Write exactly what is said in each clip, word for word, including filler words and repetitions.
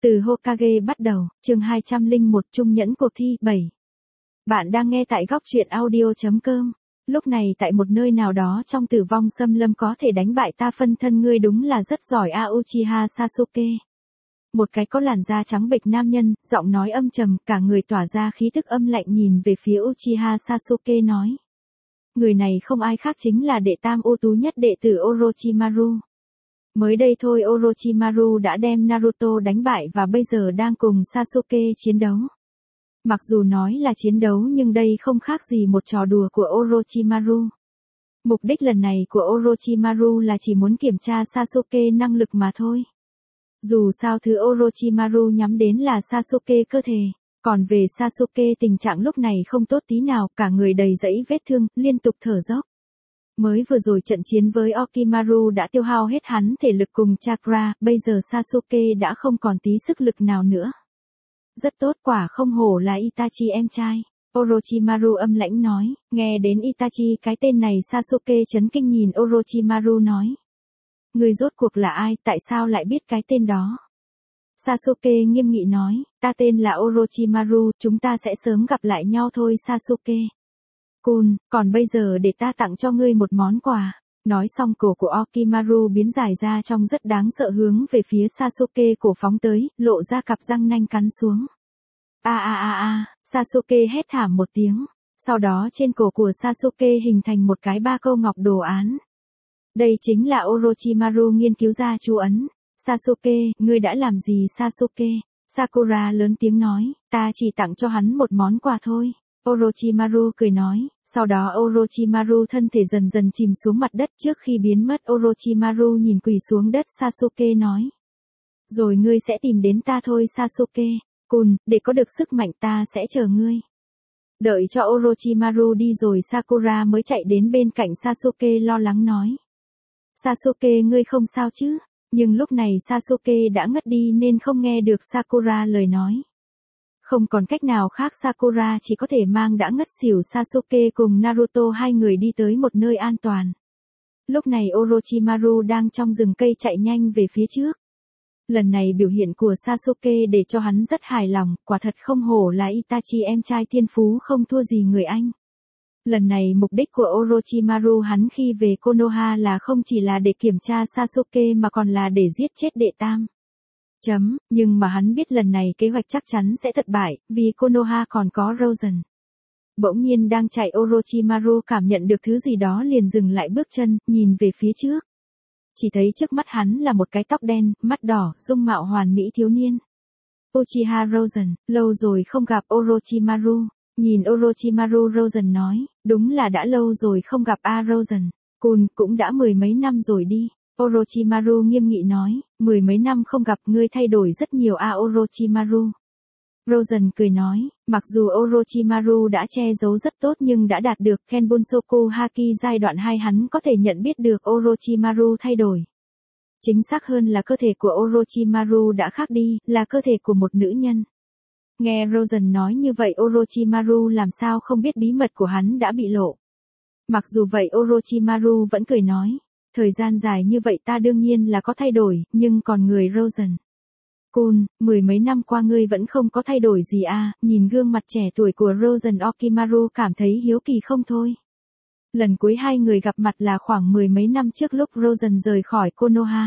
Từ Hokage bắt đầu, chương hai trăm lẻ một Trung nhẫn cuộc thi bảy. Bạn đang nghe tại góc truyện audio.com. Lúc này tại một nơi nào đó trong Tử vong xâm lâm có thể đánh bại ta phân thân ngươi đúng là rất giỏi a Uchiha Sasuke. Một cái có làn da trắng bệch nam nhân, giọng nói âm trầm, cả người tỏa ra khí tức âm lạnh nhìn về phía Uchiha Sasuke nói. Người này không ai khác chính là đệ tam ưu tú nhất đệ tử Orochimaru. Mới đây thôi Orochimaru đã đem Naruto đánh bại và bây giờ đang cùng Sasuke chiến đấu. Mặc dù nói là chiến đấu nhưng đây không khác gì một trò đùa của Orochimaru. Mục đích lần này của Orochimaru là chỉ muốn kiểm tra Sasuke năng lực mà thôi. Dù sao thứ Orochimaru nhắm đến là Sasuke cơ thể. Còn về Sasuke tình trạng lúc này không tốt tí nào, cả người đầy dẫy vết thương, liên tục thở dốc. Mới vừa rồi trận chiến với Orochimaru đã tiêu hao hết hắn thể lực cùng chakra, bây giờ Sasuke đã không còn tí sức lực nào nữa. Rất tốt, quả không hổ là Itachi em trai. Orochimaru âm lãnh nói, nghe đến Itachi cái tên này Sasuke chấn kinh nhìn Orochimaru nói. Người rốt cuộc là ai, tại sao lại biết cái tên đó? Sasuke nghiêm nghị nói, ta tên là Orochimaru, chúng ta sẽ sớm gặp lại nhau thôi Sasuke. Cool, còn bây giờ để ta tặng cho ngươi một món quà. Nói xong cổ của Orochimaru biến dài ra trong rất đáng sợ hướng về phía Sasuke cổ phóng tới, lộ ra cặp răng nanh cắn xuống. A a a a, Sasuke hét thảm một tiếng. Sau đó trên cổ của Sasuke hình thành một cái ba câu ngọc đồ án. Đây chính là Orochimaru nghiên cứu ra chú ấn. Sasuke, ngươi đã làm gì Sasuke? Sakura lớn tiếng nói, ta chỉ tặng cho hắn một món quà thôi. Orochimaru cười nói, sau đó Orochimaru thân thể dần dần chìm xuống mặt đất trước khi biến mất Orochimaru nhìn quỳ xuống đất Sasuke nói. Rồi ngươi sẽ tìm đến ta thôi Sasuke, cool, để có được sức mạnh ta sẽ chờ ngươi. Đợi cho Orochimaru đi rồi Sakura mới chạy đến bên cạnh Sasuke lo lắng nói. Sasuke ngươi không sao chứ? Nhưng lúc này Sasuke đã ngất đi nên không nghe được Sakura lời nói. Không còn cách nào khác Sakura chỉ có thể mang đã ngất xỉu Sasuke cùng Naruto hai người đi tới một nơi an toàn. Lúc này Orochimaru đang trong rừng cây chạy nhanh về phía trước. Lần này biểu hiện của Sasuke để cho hắn rất hài lòng, quả thật không hổ là Itachi em trai thiên phú không thua gì người anh. Lần này mục đích của Orochimaru hắn khi về Konoha là không chỉ là để kiểm tra Sasuke mà còn là để giết chết đệ tam. Chấm, nhưng mà hắn biết lần này kế hoạch chắc chắn sẽ thất bại, vì Konoha còn có Rosen. Bỗng nhiên đang chạy Orochimaru cảm nhận được thứ gì đó liền dừng lại bước chân, nhìn về phía trước. Chỉ thấy trước mắt hắn là một cái tóc đen, mắt đỏ, dung mạo hoàn mỹ thiếu niên. Uchiha Rosen, lâu rồi không gặp Orochimaru. Nhìn Orochimaru Rosen nói, đúng là đã lâu rồi không gặp A Rosen. Cool, cũng đã mười mấy năm rồi đi. Orochimaru nghiêm nghị nói, mười mấy năm không gặp ngươi thay đổi rất nhiều A Orochimaru. Rosen cười nói, mặc dù Orochimaru đã che giấu rất tốt nhưng đã đạt được Kenbunsoku Haki giai đoạn hai hắn có thể nhận biết được Orochimaru thay đổi. Chính xác hơn là cơ thể của Orochimaru đã khác đi, là cơ thể của một nữ nhân. Nghe Rosen nói như vậy Orochimaru làm sao không biết bí mật của hắn đã bị lộ. Mặc dù vậy Orochimaru vẫn cười nói, thời gian dài như vậy ta đương nhiên là có thay đổi, nhưng còn người Rosen. Cool, mười mấy năm qua ngươi vẫn không có thay đổi gì à, nhìn gương mặt trẻ tuổi của Rosen Orochimaru cảm thấy hiếu kỳ không thôi. Lần cuối hai người gặp mặt là khoảng mười mấy năm trước lúc Rosen rời khỏi Konoha.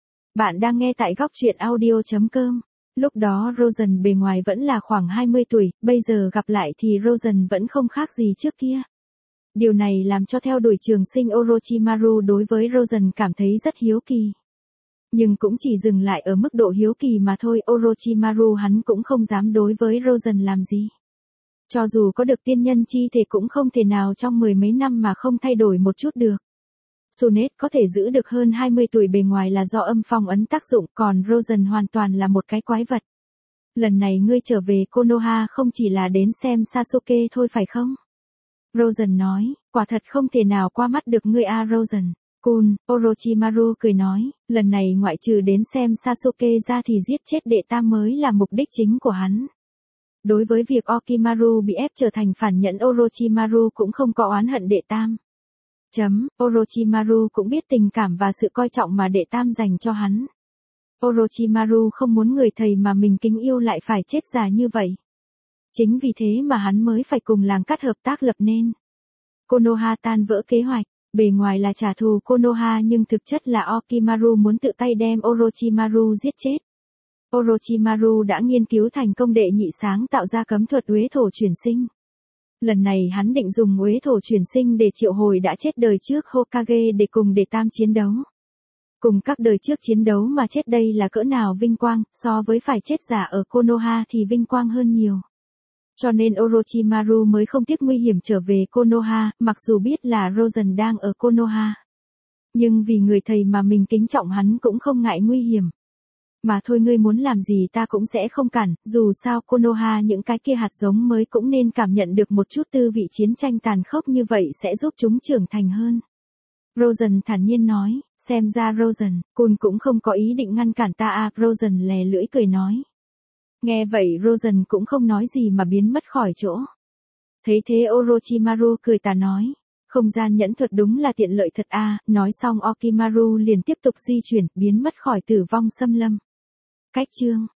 Bạn đang nghe tại góc truyện audio.com. Lúc đó Rosen bề ngoài vẫn là khoảng hai mươi tuổi, bây giờ gặp lại thì Rosen vẫn không khác gì trước kia. Điều này làm cho theo đuổi trường sinh Orochimaru đối với Rosen cảm thấy rất hiếu kỳ. Nhưng cũng chỉ dừng lại ở mức độ hiếu kỳ mà thôi, Orochimaru hắn cũng không dám đối với Rosen làm gì. Cho dù có được tiên nhân chi thể cũng không thể nào trong mười mấy năm mà không thay đổi một chút được. Tsunade có thể giữ được hơn hai mươi tuổi bề ngoài là do âm phong ấn tác dụng, còn Rosen hoàn toàn là một cái quái vật. Lần này ngươi trở về Konoha không chỉ là đến xem Sasuke thôi phải không? Rosen nói, quả thật không thể nào qua mắt được ngươi a Rosen. Cool, Orochimaru cười nói, lần này ngoại trừ đến xem Sasuke ra thì giết chết đệ tam mới là mục đích chính của hắn. Đối với việc Orochimaru bị ép trở thành phản nhẫn Orochimaru cũng không có oán hận đệ tam. Chấm, Orochimaru cũng biết tình cảm và sự coi trọng mà đệ tam dành cho hắn. Orochimaru không muốn người thầy mà mình kính yêu lại phải chết già như vậy. Chính vì thế mà hắn mới phải cùng làng cắt hợp tác lập nên Konoha tan vỡ kế hoạch. Bề ngoài là trả thù Konoha nhưng thực chất là Okimaru muốn tự tay đem Orochimaru giết chết. Orochimaru đã nghiên cứu thành công đệ nhị sáng tạo ra cấm thuật uế thổ chuyển sinh. Lần này hắn định dùng uế thổ chuyển sinh để triệu hồi đã chết đời trước Hokage để cùng để tam chiến đấu. Cùng các đời trước chiến đấu mà chết đây là cỡ nào vinh quang, so với phải chết giả ở Konoha thì vinh quang hơn nhiều. Cho nên Orochimaru mới không tiếc nguy hiểm trở về Konoha, mặc dù biết là Rozen đang ở Konoha. Nhưng vì người thầy mà mình kính trọng hắn cũng không ngại nguy hiểm. Mà thôi ngươi muốn làm gì ta cũng sẽ không cản, dù sao Konoha những cái kia hạt giống mới cũng nên cảm nhận được một chút tư vị chiến tranh tàn khốc như vậy sẽ giúp chúng trưởng thành hơn. Rozen thản nhiên nói, xem ra Rozen, Kun cũng không có ý định ngăn cản ta à, Rozen lè lưỡi cười nói. Nghe vậy Rozen cũng không nói gì mà biến mất khỏi chỗ. Thấy thế Orochimaru cười tà nói, không gian nhẫn thuật đúng là tiện lợi thật a, à. Nói xong Okimaru liền tiếp tục di chuyển, biến mất khỏi tử vong xâm lâm. Cách chương